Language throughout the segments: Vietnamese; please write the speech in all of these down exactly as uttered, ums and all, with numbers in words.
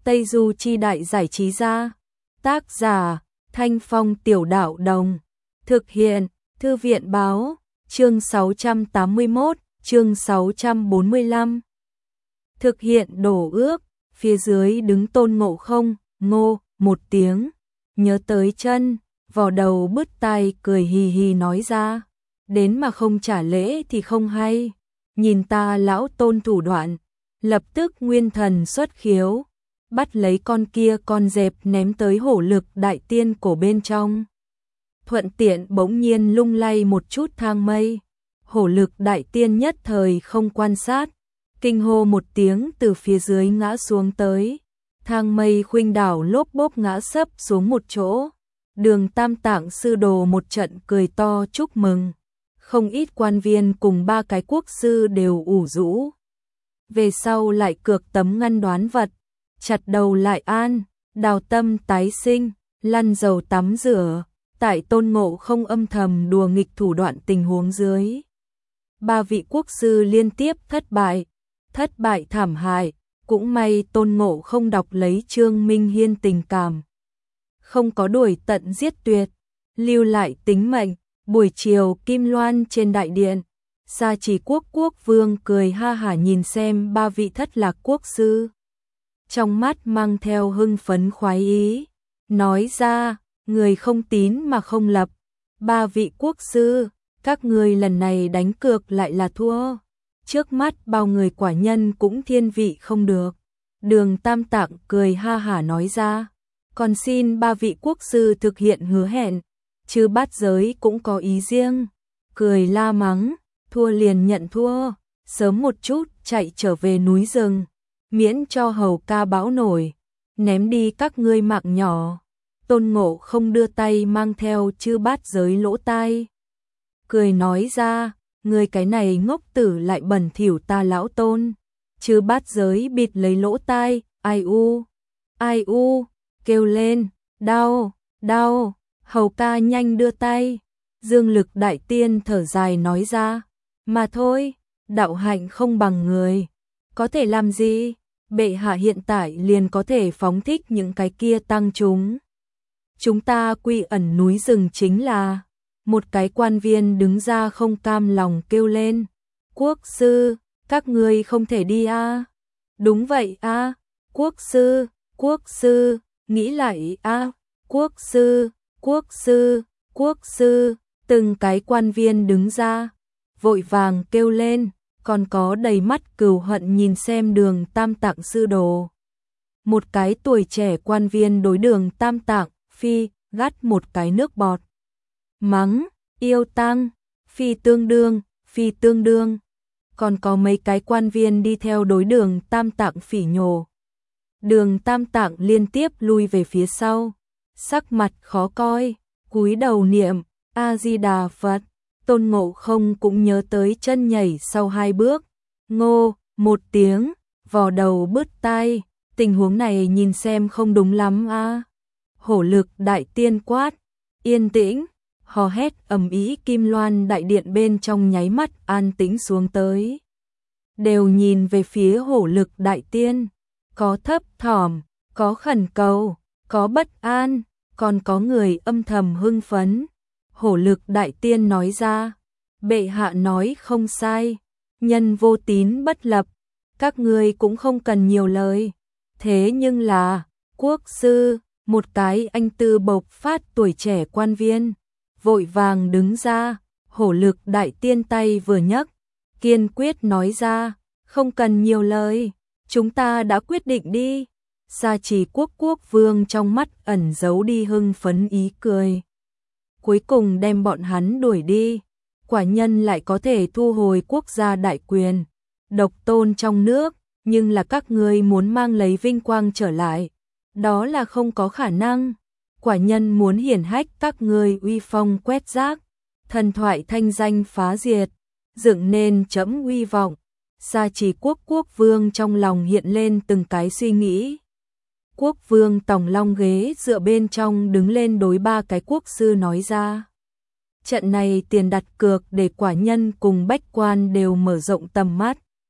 Tây Du Chi Đại Giải Trí Gia. Tác giả Thanh Phong Tiểu Đạo Đồng. Thực hiện Thư viện Báo. Chương sáu trăm tám mươi mốt, chương sáu trăm bốn mươi lăm. Thực hiện đổ ước. Phía dưới đứng Tôn Ngộ Không, ngô, một tiếng. Nhớ tới chân, vò đầu bứt tai cười hì hì nói ra. Đến mà không trả lễ thì không hay. Nhìn ta lão Tôn thủ đoạn. Lập tức nguyên thần xuất khiếu. Bắt lấy con kia con dẹp ném tới hổ lực đại tiên cổ bên trong. Thuận tiện bỗng nhiên lung lay một chút thang mây. Hổ lực đại tiên nhất thời không quan sát. Kinh hô một tiếng từ phía dưới ngã xuống tới. Thang mây khuynh đảo lốp bốp ngã sấp xuống một chỗ. Đường Tam Tạng sư đồ một trận cười to chúc mừng. Không ít quan viên cùng ba cái quốc sư đều ủ rũ. Về sau lại cược tấm ngăn đoán vật. Chặt đầu lại an, đào tâm tái sinh, lăn dầu tắm rửa. Tại Tôn Ngộ Không âm thầm đùa nghịch thủ đoạn tình huống dưới. Ba vị quốc sư liên tiếp thất bại. Thất bại thảm hại. Cũng may Tôn Ngộ Không đọc lấy Trương Minh Hiên tình cảm. Không có đuổi tận giết tuyệt. Lưu lại tính mệnh. Buổi chiều Kim Loan trên đại điện. Sa Chỉ Quốc quốc vương cười ha hả nhìn xem ba vị thất lạc quốc sư. Trong mắt mang theo hưng phấn khoái ý. Nói ra, người không tín mà không lập. Ba vị quốc sư, các người lần này đánh cược lại là thua. Trước mắt bao người quả nhân cũng thiên vị không được. Đường Tam Tạng cười ha hả nói ra. Còn xin ba vị quốc sư thực hiện hứa hẹn. Chứ bát giới cũng có ý riêng. Cười la mắng, thua liền nhận thua. Sớm một chút chạy trở về núi rừng. Miễn cho hầu ca bão nổi. Ném đi các ngươi mạng nhỏ. Tôn Ngộ Không đưa tay mang theo chư bát giới lỗ tai. Cười nói ra, người cái này ngốc tử lại bẩn thỉu ta lão Tôn. Chư bát giới bịt lấy lỗ tai, ai u, ai u, kêu lên, đau, đau, hầu ca nhanh đưa tay. Dương Lực đại tiên thở dài nói ra, mà thôi, đạo hạnh không bằng người. Có thể làm gì? Bệ hạ hiện tại liền có thể phóng thích những cái kia tăng chúng. Chúng ta quy ẩn núi rừng chính là. Một cái quan viên đứng ra không cam lòng kêu lên. Quốc sư, các ngươi không thể đi a à? Đúng vậy a à? Quốc sư, quốc sư, nghĩ lại a à? Quốc sư, quốc sư, quốc sư. Từng cái quan viên đứng ra. Vội vàng kêu lên. Còn có đầy mắt cừu hận nhìn xem Đường Tam Tạng sư đồ. Một cái tuổi trẻ quan viên đối Đường Tam Tạng, phi, gắt một cái nước bọt. Mắng, yêu tăng, phi tương đương, phi tương đương. Còn có mấy cái quan viên đi theo đối Đường Tam Tạng phỉ nhổ. Đường Tam Tạng liên tiếp lui về phía sau. Sắc mặt khó coi, cúi đầu niệm, A-di-đà Phật. Tôn Ngộ Không cũng nhớ tới chân nhảy sau hai bước. Ngô, một tiếng, vò đầu bứt tai. Tình huống này nhìn xem không đúng lắm a à? Hổ lực đại tiên quát. Yên tĩnh, hò hét ầm ĩ Kim Loan đại điện bên trong nháy mắt an tĩnh xuống tới. Đều nhìn về phía hổ lực đại tiên. Có thấp thỏm, có khẩn cầu, có bất an, còn có người âm thầm hưng phấn. Hổ lực đại tiên nói ra, bệ hạ nói không sai, nhân vô tín bất lập, các ngươi cũng không cần nhiều lời. Thế nhưng là, quốc sư, một cái anh tư bộc phát tuổi trẻ quan viên, vội vàng đứng ra, hổ lực đại tiên tay vừa nhấc, kiên quyết nói ra, không cần nhiều lời, chúng ta đã quyết định đi. Sa Chỉ Quốc quốc vương trong mắt ẩn giấu đi hưng phấn ý cười. Cuối cùng đem bọn hắn đuổi đi, quả nhân lại có thể thu hồi quốc gia đại quyền, độc tôn trong nước, nhưng là các ngươi muốn mang lấy vinh quang trở lại, đó là không có khả năng. Quả nhân muốn hiển hách các ngươi uy phong quét rác, thần thoại thanh danh phá diệt, dựng nên chẫm uy vọng. Sa Chỉ Quốc quốc vương trong lòng hiện lên từng cái suy nghĩ. Quốc vương tòng long ghế dựa bên trong đứng lên đối ba cái quốc sư nói ra. Trận này tiền đặt cược để quả nhân cùng bách quan đều mở rộng tầm mắt.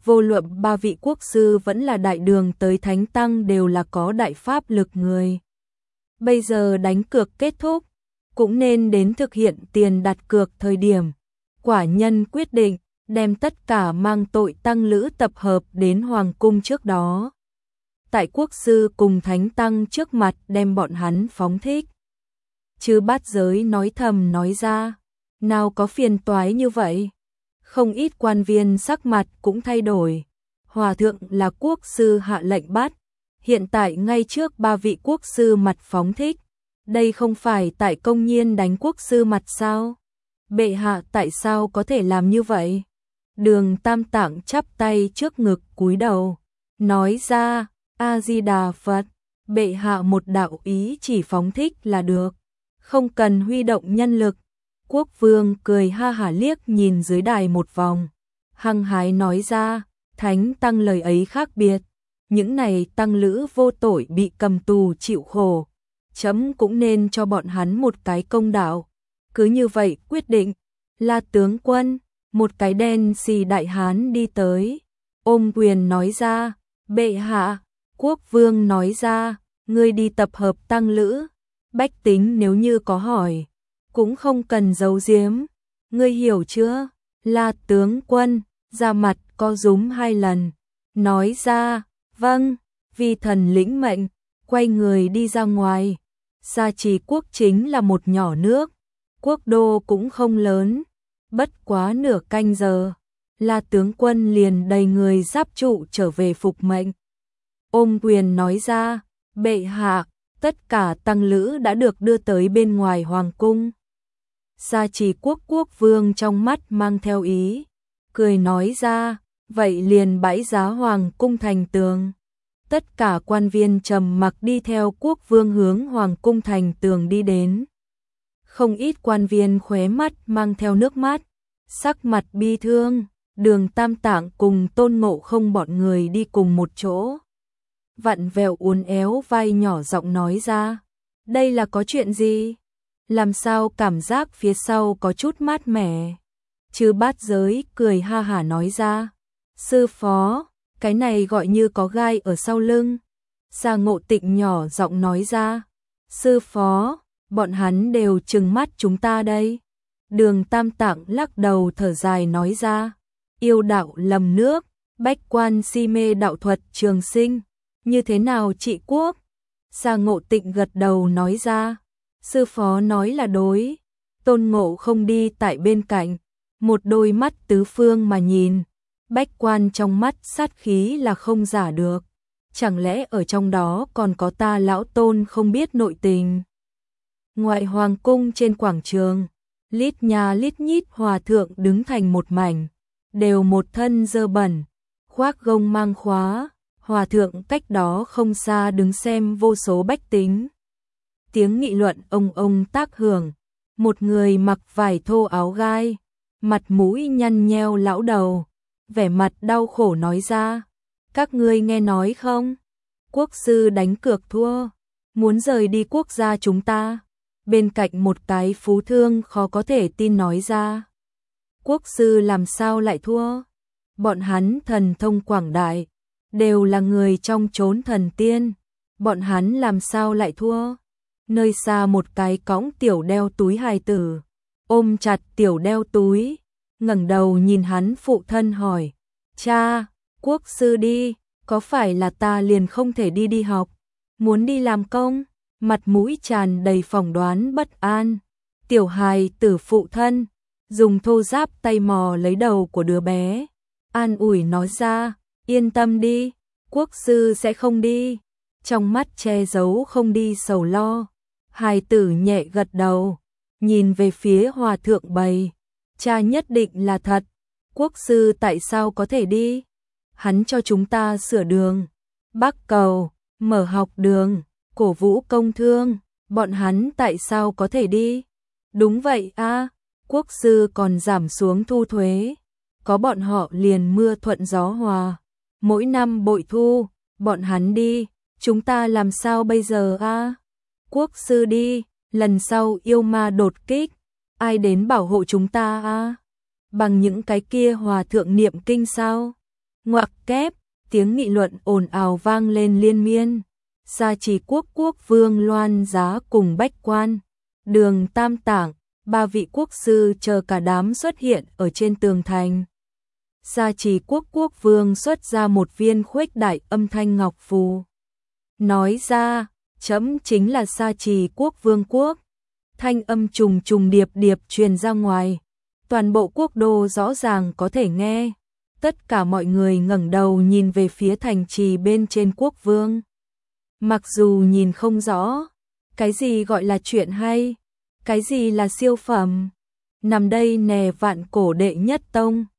vô luận ba vị quốc sư vẫn là đại đường tới thánh tăng đều là có đại pháp lực người. Bây giờ đánh cược kết thúc, cũng nên đến thực hiện tiền đặt cược thời điểm. Quả nhân quyết định đem tất cả mang tội tăng lữ tập hợp đến hoàng cung trước đó. Tại quốc sư cùng thánh tăng trước mặt đem bọn hắn phóng thích. Chư Bát Giới nói thầm nói ra, nào có phiền toái như vậy. Không ít quan viên sắc mặt cũng thay đổi. Hòa thượng là quốc sư hạ lệnh bắt, hiện tại ngay trước ba vị quốc sư mặt phóng thích. Đây không phải tại công nhiên đánh quốc sư mặt sao? Bệ hạ tại sao có thể làm như vậy? Đường Tam Tạng chắp tay trước ngực cúi đầu, nói ra, A-di-đà Phật, bệ hạ một đạo ý chỉ phóng thích là được, không cần huy động nhân lực. Quốc vương cười ha hả liếc nhìn dưới đài một vòng, hăng hái nói ra, thánh tăng lời ấy khác biệt, những này tăng lữ vô tội bị cầm tù chịu khổ, chấm cũng nên cho bọn hắn một cái công đạo. Cứ như vậy quyết định. La tướng quân, một cái đen xì đại hán đi tới, ôm quyền nói ra, bệ hạ. Quốc vương nói ra, ngươi đi tập hợp tăng lữ, bách tính nếu như có hỏi, cũng không cần giấu giếm, ngươi hiểu chưa? La tướng quân, ra mặt co rúm hai lần, nói ra, vâng, vì thần lĩnh mệnh, quay người đi ra ngoài. Sa Trì quốc chính là một nhỏ nước, quốc đô cũng không lớn, bất quá nửa canh giờ, La tướng quân liền đầy người giáp trụ trở về phục mệnh. Ôm quyền nói ra, bệ hạ, tất cả tăng lữ đã được đưa tới bên ngoài hoàng cung. Sa Trì quốc quốc vương trong mắt mang theo ý, cười nói ra, vậy liền bãi giá hoàng cung thành tường. Tất cả quan viên trầm mặc đi theo quốc vương hướng hoàng cung thành tường đi đến. Không ít quan viên khóe mắt mang theo nước mắt, sắc mặt bi thương. Đường Tam Tạng cùng Tôn Ngộ Không bọn người đi cùng một chỗ. Vặn vẹo uốn éo vai nhỏ giọng nói ra, đây là có chuyện gì? Làm sao cảm giác phía sau có chút mát mẻ? Chư Bát Giới cười ha hả nói ra, sư phó, cái này gọi như có gai ở sau lưng. Sa Ngộ Tịnh nhỏ giọng nói ra, sư phó, bọn hắn đều trừng mắt chúng ta đây. Đường Tam Tạng lắc đầu thở dài nói ra, yêu đạo lầm nước, bách quan si mê đạo thuật trường sinh, như thế nào trị quốc? Sa Ngộ Tịnh gật đầu nói ra, sư phó nói là đối. Tôn Ngộ Không đi tại bên cạnh, một đôi mắt tứ phương mà nhìn, bách quan trong mắt sát khí là không giả được. Chẳng lẽ ở trong đó còn có ta lão Tôn không biết nội tình? Ngoại hoàng cung trên quảng trường, lít nhà lít nhít hòa thượng đứng thành một mảnh, đều một thân dơ bẩn, khoác gông mang khóa. Hòa thượng cách đó không xa đứng xem vô số bách tính. Tiếng nghị luận ông ông tác hưởng, một người mặc vải thô áo gai, mặt mũi nhăn nheo lão đầu, vẻ mặt đau khổ nói ra, các ngươi nghe nói không? Quốc sư đánh cược thua, muốn rời đi quốc gia chúng ta. Bên cạnh một cái phú thương khó có thể tin nói ra, quốc sư làm sao lại thua? Bọn hắn thần thông quảng đại, đều là người trong chốn thần tiên, bọn hắn làm sao lại thua? Nơi xa một cái cõng tiểu đeo túi hài tử, ôm chặt tiểu đeo túi, ngẩng đầu nhìn hắn phụ thân hỏi, cha, quốc sư đi, có phải là ta liền không thể đi đi học, muốn đi làm công? Mặt mũi tràn đầy phỏng đoán bất an. Tiểu hài tử phụ thân, dùng thô giáp tay mò lấy đầu của đứa bé, an ủi nói ra, yên tâm đi, quốc sư sẽ không đi. Trong mắt che giấu không đi sầu lo, hài tử nhẹ gật đầu, nhìn về phía hòa thượng bày, cha nhất định là thật, quốc sư tại sao có thể đi? Hắn cho chúng ta sửa đường, bắc cầu, mở học đường, cổ vũ công thương, bọn hắn tại sao có thể đi? Đúng vậy a, quốc sư còn giảm xuống thu thuế, có bọn họ liền mưa thuận gió hòa, mỗi năm bội thu, bọn hắn đi, chúng ta làm sao bây giờ a? Quốc sư đi, lần sau yêu ma đột kích, ai đến bảo hộ chúng ta a? Bằng những cái kia hòa thượng niệm kinh sao? Ngoặc kép, tiếng nghị luận ồn ào vang lên liên miên. Sa Trì quốc quốc vương Loan Giá cùng Bách Quan, Đường Tam Tạng, ba vị quốc sư chờ cả đám xuất hiện ở trên tường thành. Sa Trì quốc quốc vương xuất ra một viên khuếch đại âm thanh ngọc phù. Nói ra, trẫm chính là Sa Trì quốc vương quốc. Thanh âm trùng trùng điệp điệp truyền ra ngoài. Toàn bộ quốc đô rõ ràng có thể nghe. Tất cả mọi người ngẩng đầu nhìn về phía thành trì bên trên quốc vương. Mặc dù nhìn không rõ, cái gì gọi là chuyện hay, cái gì là siêu phẩm. Nằm đây nè vạn cổ đệ nhất tông,